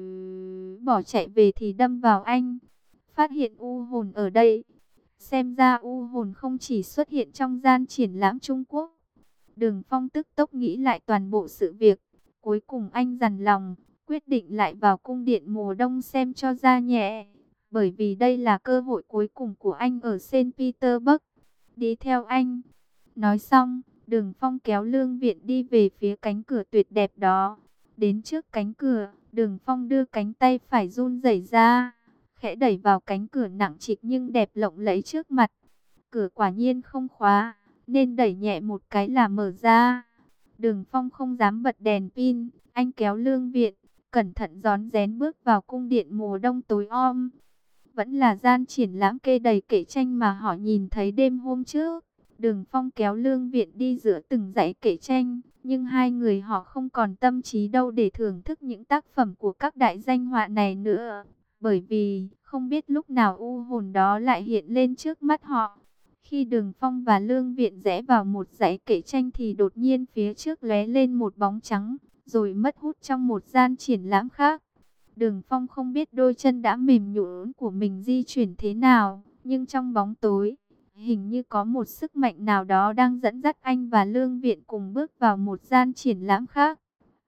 bỏ chạy về thì đâm vào anh. Phát hiện u hồn ở đây. Xem ra u hồn không chỉ xuất hiện trong gian triển lãm Trung Quốc. Đường Phong tức tốc nghĩ lại toàn bộ sự việc. Cuối cùng anh dằn lòng, quyết định lại vào cung điện mùa đông xem cho ra nhẹ. Bởi vì đây là cơ hội cuối cùng của anh ở Saint Petersburg. Đi theo anh. Nói xong, Đường Phong kéo Lương Viện đi về phía cánh cửa tuyệt đẹp đó. Đến trước cánh cửa, Đường Phong đưa cánh tay phải run rẩy ra, khẽ đẩy vào cánh cửa nặng trịch nhưng đẹp lộng lẫy trước mặt. Cửa quả nhiên không khóa, nên đẩy nhẹ một cái là mở ra. Đường Phong không dám bật đèn pin, anh kéo Lương Viện, cẩn thận rón rén bước vào cung điện mùa đông tối om. Vẫn là gian triển lãm kê đầy kệ tranh mà họ nhìn thấy đêm hôm trước. Đường Phong kéo Lương Viện đi giữa từng dãy kệ tranh, nhưng hai người họ không còn tâm trí đâu để thưởng thức những tác phẩm của các đại danh họa này nữa. Bởi vì, không biết lúc nào u hồn đó lại hiện lên trước mắt họ. Khi Đường Phong và Lương Viện rẽ vào một dãy kệ tranh thì đột nhiên phía trước lóe lên một bóng trắng, rồi mất hút trong một gian triển lãm khác. Đường Phong không biết đôi chân đã mềm nhũn của mình di chuyển thế nào, nhưng trong bóng tối, hình như có một sức mạnh nào đó đang dẫn dắt anh và Lương Viện cùng bước vào một gian triển lãm khác.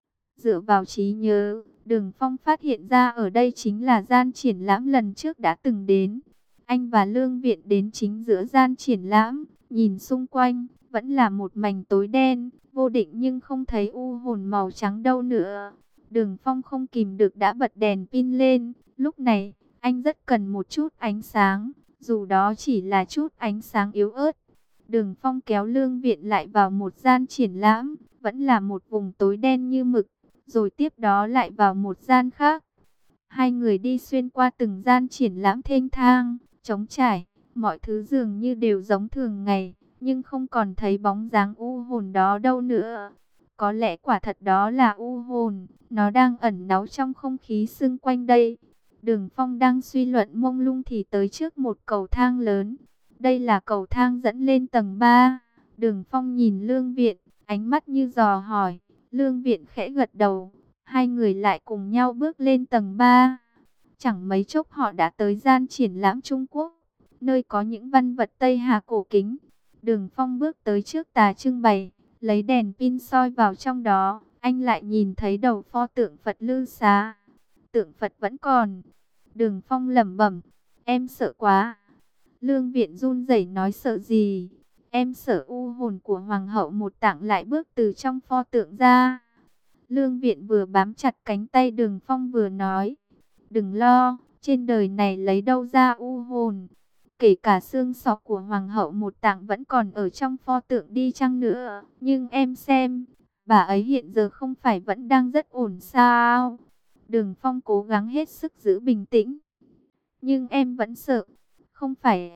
Dựa vào trí nhớ, Đường Phong phát hiện ra ở đây chính là gian triển lãm lần trước đã từng đến. Anh và Lương Viện đến chính giữa gian triển lãm, nhìn xung quanh, vẫn là một mảnh tối đen, vô định nhưng không thấy u hồn màu trắng đâu nữa. Đường Phong không kìm được đã bật đèn pin lên, lúc này, anh rất cần một chút ánh sáng, dù đó chỉ là chút ánh sáng yếu ớt. Đường Phong kéo Lương Viện lại vào một gian triển lãm, vẫn là một vùng tối đen như mực, rồi tiếp đó lại vào một gian khác. Hai người đi xuyên qua từng gian triển lãm thênh thang, trống trải, mọi thứ dường như đều giống thường ngày, nhưng không còn thấy bóng dáng u hồn đó đâu nữa. Có lẽ quả thật đó là u hồn, nó đang ẩn náu trong không khí xung quanh đây. Đường Phong đang suy luận mông lung thì tới trước một cầu thang lớn. Đây là cầu thang dẫn lên tầng ba. Đường Phong nhìn Lương Viện, ánh mắt như dò hỏi. Lương Viện khẽ gật đầu. Hai người lại cùng nhau bước lên tầng ba. Chẳng mấy chốc họ đã tới gian triển lãm Trung Quốc, nơi có những văn vật Tây Hà cổ kính. Đường Phong bước tới trước tà trưng bày, lấy đèn pin soi vào trong đó. Anh lại nhìn thấy đầu pho tượng Phật Lư Xá. Tượng Phật vẫn còn. Đường Phong lẩm bẩm, em sợ quá. Lương Viện run rẩy nói, sợ gì? Em sợ u hồn của Hoàng hậu Một Tạng lại bước từ trong pho tượng ra. Lương Viện vừa bám chặt cánh tay Đường Phong vừa nói, đừng lo, trên đời này lấy đâu ra u hồn. Kể cả xương sọ của Hoàng hậu Một Tạng vẫn còn ở trong pho tượng đi chăng nữa. Nhưng em xem, bà ấy hiện giờ không phải vẫn đang rất ổn sao? Đường Phong cố gắng hết sức giữ bình tĩnh. Nhưng em vẫn sợ. Không phải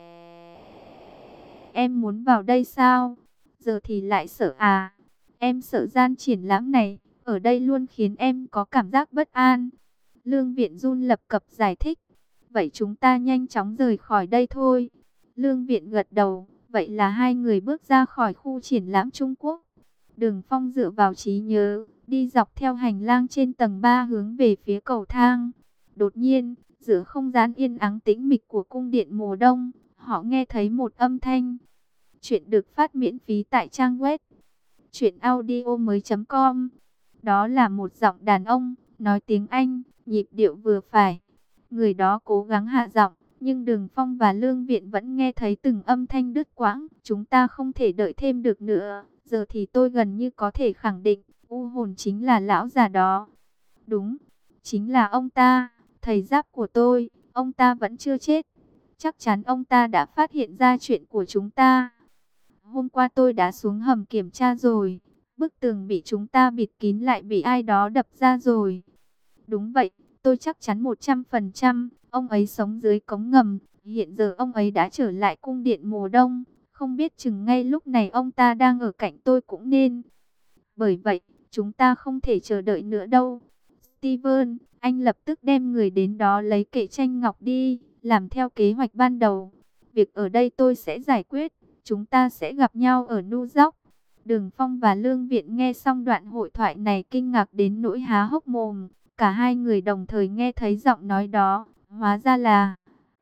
em muốn vào đây sao? Giờ thì lại sợ à? Em sợ gian triển lãm này, ở đây luôn khiến em có cảm giác bất an. Lương Viện run lập cập giải thích. Vậy chúng ta nhanh chóng rời khỏi đây thôi. Lương Viện gật đầu. Vậy là hai người bước ra khỏi khu triển lãm Trung Quốc. Đường Phong dựa vào trí nhớ, đi dọc theo hành lang trên tầng ba hướng về phía cầu thang. Đột nhiên, giữa không gian yên ắng tĩnh mịch của cung điện mùa đông, họ nghe thấy một âm thanh. Chuyện được phát miễn phí tại trang web truyện audio mới.com. Đó là một giọng đàn ông, nói tiếng Anh, nhịp điệu vừa phải. Người đó cố gắng hạ giọng, nhưng Đường Phong và Lương Viện vẫn nghe thấy từng âm thanh đứt quãng. Chúng ta không thể đợi thêm được nữa. Giờ thì tôi gần như có thể khẳng định, u hồn chính là lão già đó. Đúng, chính là ông ta, thầy giáp của tôi, ông ta vẫn chưa chết. Chắc chắn ông ta đã phát hiện ra chuyện của chúng ta. Hôm qua tôi đã xuống hầm kiểm tra rồi. Bức tường bị chúng ta bịt kín lại bị ai đó đập ra rồi. Đúng vậy, tôi chắc chắn một trăm phần trăm. Ông ấy sống dưới cống ngầm. Hiện giờ ông ấy đã trở lại cung điện mùa đông. Không biết chừng ngay lúc này ông ta đang ở cạnh tôi cũng nên. Bởi vậy, chúng ta không thể chờ đợi nữa đâu. Steven, anh lập tức đem người đến đó lấy kệ tranh ngọc đi. Làm theo kế hoạch ban đầu. Việc ở đây tôi sẽ giải quyết. Chúng ta sẽ gặp nhau ở New York. Đường Phong và Lương Viện nghe xong đoạn hội thoại này kinh ngạc đến nỗi há hốc mồm. Cả hai người đồng thời nghe thấy giọng nói đó. Hóa ra là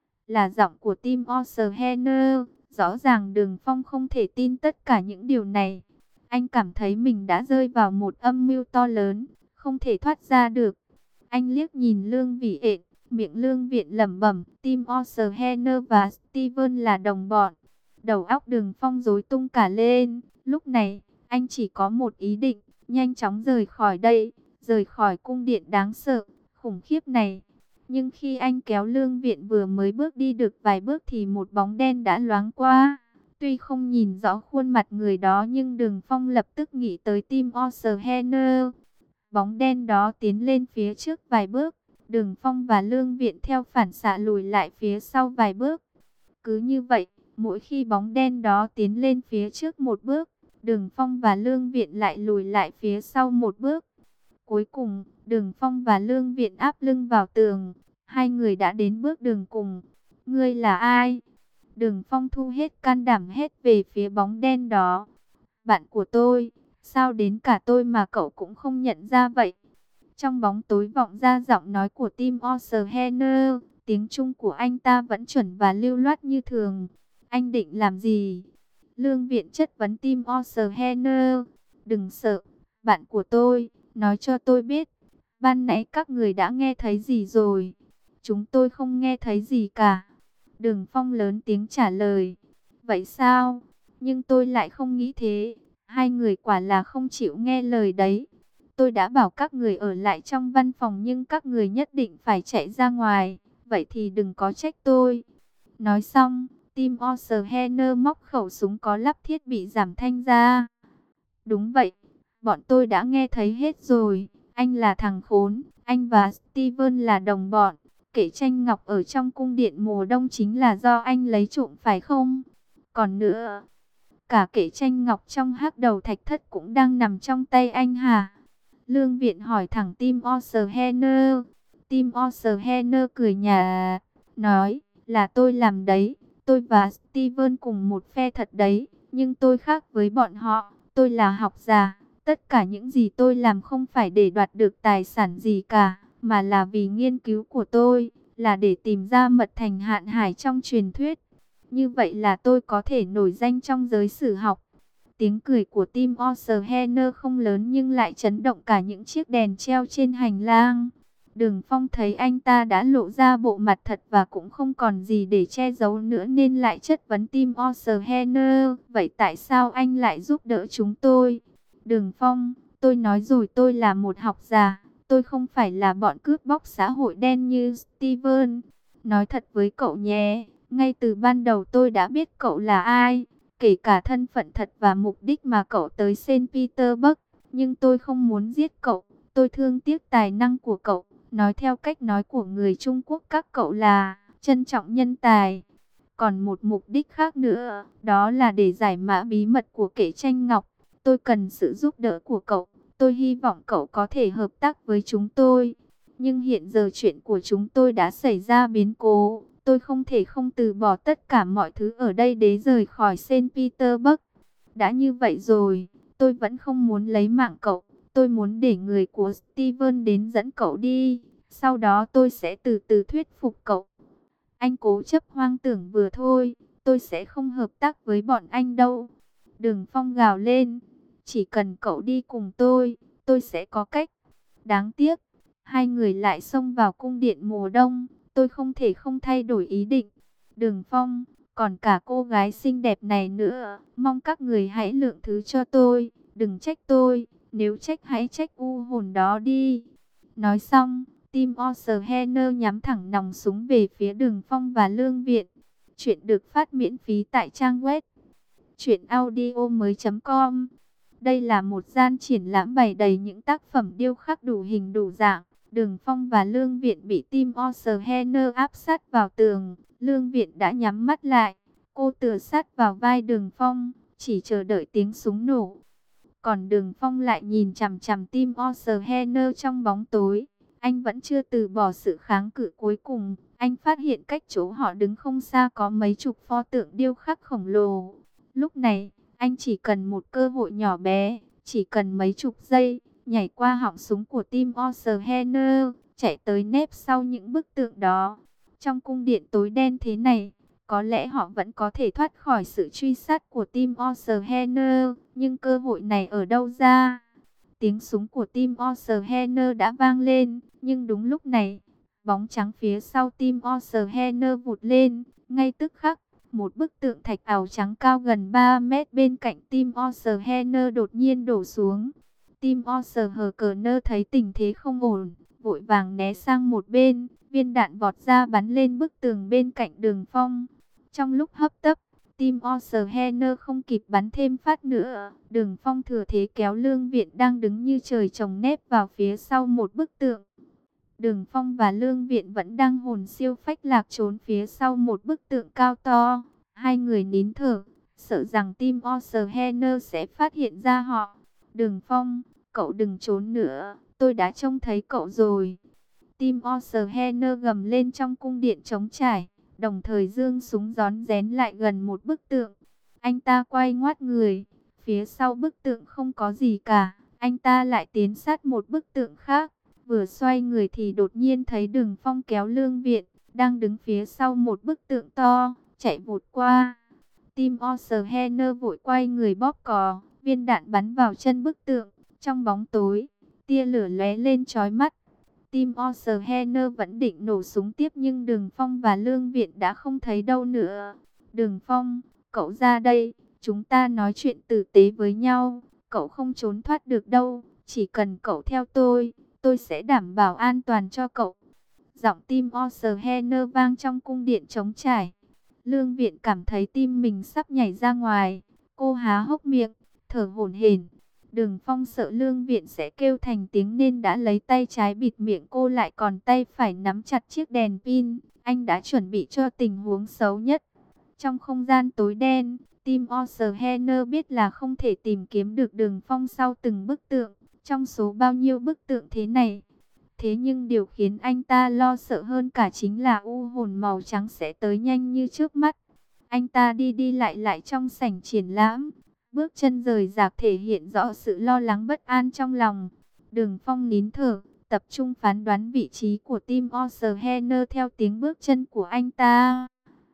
là giọng của Tim O'Shener. Rõ ràng Đường Phong không thể tin tất cả những điều này. Anh cảm thấy mình đã rơi vào một âm mưu to lớn, không thể thoát ra được. Anh liếc nhìn Lương Vĩ Ện, miệng Lương Viện lẩm bẩm, Tim O'Shener và Steven là đồng bọn. Đầu óc Đường Phong rối tung cả lên. Lúc này, anh chỉ có một ý định, nhanh chóng rời khỏi đây, rời khỏi cung điện đáng sợ, khủng khiếp này. Nhưng khi anh kéo Lương Viện vừa mới bước đi được vài bước thì một bóng đen đã loáng qua. Tuy không nhìn rõ khuôn mặt người đó nhưng Đường Phong lập tức nghĩ tới Tim O'Shener. Bóng đen đó tiến lên phía trước vài bước, Đường Phong và Lương Viện theo phản xạ lùi lại phía sau vài bước. Cứ như vậy, mỗi khi bóng đen đó tiến lên phía trước một bước, Đường Phong và Lương Viện lại lùi lại phía sau một bước. Cuối cùng, Đường Phong và Lương Viện áp lưng vào tường. Hai người đã đến bước đường cùng. Ngươi là ai? Đường Phong thu hết can đảm hét về phía bóng đen đó. Bạn của tôi, sao đến cả tôi mà cậu cũng không nhận ra vậy? Trong bóng tối vọng ra giọng nói của Tim O'Shener. Tiếng Trung của anh ta vẫn chuẩn và lưu loát như thường. Anh định làm gì? Lương Viện chất vấn Tim O'Shener. Đừng sợ, bạn của tôi, nói cho tôi biết. Ban nãy các người đã nghe thấy gì rồi? Chúng tôi không nghe thấy gì cả. Đường Phong lớn tiếng trả lời. Vậy sao? Nhưng tôi lại không nghĩ thế. Hai người quả là không chịu nghe lời đấy. Tôi đã bảo các người ở lại trong văn phòng nhưng các người nhất định phải chạy ra ngoài. Vậy thì đừng có trách tôi. Nói xong, Tim O'Shener móc khẩu súng có lắp thiết bị giảm thanh ra. Đúng vậy, bọn tôi đã nghe thấy hết rồi. Anh là thằng khốn, anh và Steven là đồng bọn. Kệ tranh ngọc ở trong cung điện mùa đông chính là do anh lấy trộm phải không? Còn nữa, cả kệ tranh ngọc trong hắc đầu thạch thất cũng đang nằm trong tay anh hả? Lương Viện hỏi thẳng Tim O'Shener. Tim O'Shener cười nhạt, nói là tôi làm đấy. Tôi và Steven cùng một phe thật đấy, nhưng tôi khác với bọn họ. Tôi là học giả. Tất cả những gì tôi làm không phải để đoạt được tài sản gì cả, mà là vì nghiên cứu của tôi, là để tìm ra mật thành hạn hải trong truyền thuyết. Như vậy là tôi có thể nổi danh trong giới sử học. Tiếng cười của Tim O'Shener không lớn nhưng lại chấn động cả những chiếc đèn treo trên hành lang. Đường Phong thấy anh ta đã lộ ra bộ mặt thật và cũng không còn gì để che giấu nữa nên lại chất vấn Tim O'Shener. Vậy tại sao anh lại giúp đỡ chúng tôi? Đường Phong, tôi nói rồi, tôi là một học giả. Tôi không phải là bọn cướp bóc xã hội đen như Steven. Nói thật với cậu nhé, ngay từ ban đầu tôi đã biết cậu là ai, kể cả thân phận thật và mục đích mà cậu tới Saint Petersburg. Nhưng tôi không muốn giết cậu, tôi thương tiếc tài năng của cậu. Nói theo cách nói của người Trung Quốc, các cậu là trân trọng nhân tài. Còn một mục đích khác nữa, đó là để giải mã bí mật của kệ tranh ngọc. Tôi cần sự giúp đỡ của cậu. Tôi hy vọng cậu có thể hợp tác với chúng tôi. Nhưng hiện giờ chuyện của chúng tôi đã xảy ra biến cố. Tôi không thể không từ bỏ tất cả mọi thứ ở đây để rời khỏi Saint Petersburg. Đã như vậy rồi, tôi vẫn không muốn lấy mạng cậu. Tôi muốn để người của Steven đến dẫn cậu đi. Sau đó tôi sẽ từ từ thuyết phục cậu. Anh cố chấp hoang tưởng vừa thôi, tôi sẽ không hợp tác với bọn anh đâu. Đường Phong gào lên, chỉ cần cậu đi cùng tôi, tôi sẽ có cách. Đáng tiếc, hai người lại xông vào cung điện mùa đông, tôi không thể không thay đổi ý định. Đường Phong, còn cả cô gái xinh đẹp này nữa, mong các người hãy lượng thứ cho tôi, đừng trách tôi, nếu trách hãy trách u hồn đó đi. Nói xong, Tim Oceaner nhắm thẳng nòng súng về phía Đường Phong và Lương Viện. Chuyện được phát miễn phí tại trang web truyện audio mới chấm com. Đây là một gian triển lãm bày đầy những tác phẩm điêu khắc đủ hình đủ dạng. Đường Phong và Lương Viện bị Tim Oceaner áp sát vào tường. Lương Viện đã nhắm mắt lại. Cô tựa sát vào vai Đường Phong, chỉ chờ đợi tiếng súng nổ. Còn Đường Phong lại nhìn chằm chằm Tim Oceaner trong bóng tối. Anh vẫn chưa từ bỏ sự kháng cự cuối cùng. Anh phát hiện cách chỗ họ đứng không xa có mấy chục pho tượng điêu khắc khổng lồ. Lúc này, anh chỉ cần một cơ hội nhỏ bé, chỉ cần mấy chục giây, nhảy qua họng súng của Tim Oceaner, chạy tới nép sau những bức tượng đó. Trong cung điện tối đen thế này, có lẽ họ vẫn có thể thoát khỏi sự truy sát của Tim Oceaner, nhưng cơ hội này ở đâu ra? Tiếng súng của Tim Oceaner đã vang lên, nhưng đúng lúc này, bóng trắng phía sau Tim Oceaner vụt lên, ngay tức khắc, một bức tượng thạch ảo trắng cao gần ba mét bên cạnh Tim Oceaner đột nhiên đổ xuống. Tim Oceaner thấy tình thế không ổn, vội vàng né sang một bên, viên đạn vọt ra bắn lên bức tường bên cạnh Đường Phong. Trong lúc hấp tấp, Tim Oceaner không kịp bắn thêm phát nữa. Đường Phong thừa thế kéo Lương Viện đang đứng như trời trồng nép vào phía sau một bức tượng. Đường Phong và Lương Viện vẫn đang hồn siêu phách lạc trốn phía sau một bức tượng cao to. Hai người nín thở, sợ rằng Tim Oceaner sẽ phát hiện ra họ. Đường Phong, cậu đừng trốn nữa, tôi đã trông thấy cậu rồi. Tim Oceaner gầm lên trong cung điện trống trải, đồng thời giương súng rón rén lại gần một bức tượng. Anh ta quay ngoắt người, phía sau bức tượng không có gì cả. Anh ta lại tiến sát một bức tượng khác. Vừa xoay người thì đột nhiên thấy Đường Phong kéo Lương Viện, đang đứng phía sau một bức tượng to, chạy vụt qua. Tim Oceaner vội quay người bóp cò, viên đạn bắn vào chân bức tượng. Trong bóng tối, tia lửa lóe lên chói mắt. Tim Oceaner vẫn định nổ súng tiếp nhưng Đường Phong và Lương Viện đã không thấy đâu nữa. Đường Phong, cậu ra đây, chúng ta nói chuyện tử tế với nhau, cậu không trốn thoát được đâu, chỉ cần cậu theo tôi, tôi sẽ đảm bảo an toàn cho cậu. Giọng Tim Oceaner vang trong cung điện trống trải. Lương Viện cảm thấy tim mình sắp nhảy ra ngoài, cô há hốc miệng, thở hổn hển. Đường Phong sợ Lương Viện sẽ kêu thành tiếng nên đã lấy tay trái bịt miệng cô lại, còn tay phải nắm chặt chiếc đèn pin. Anh đã chuẩn bị cho tình huống xấu nhất. Trong không gian tối đen, Tim Oceaner biết là không thể tìm kiếm được Đường Phong sau từng bức tượng, trong số bao nhiêu bức tượng thế này. Thế nhưng điều khiến anh ta lo sợ hơn cả chính là u hồn màu trắng sẽ tới nhanh như trước mắt. Anh ta đi đi lại lại trong sảnh triển lãm, bước chân rời rạc thể hiện rõ sự lo lắng bất an trong lòng. Đường Phong nín thở, tập trung phán đoán vị trí của Tim Oceaner theo tiếng bước chân của anh ta.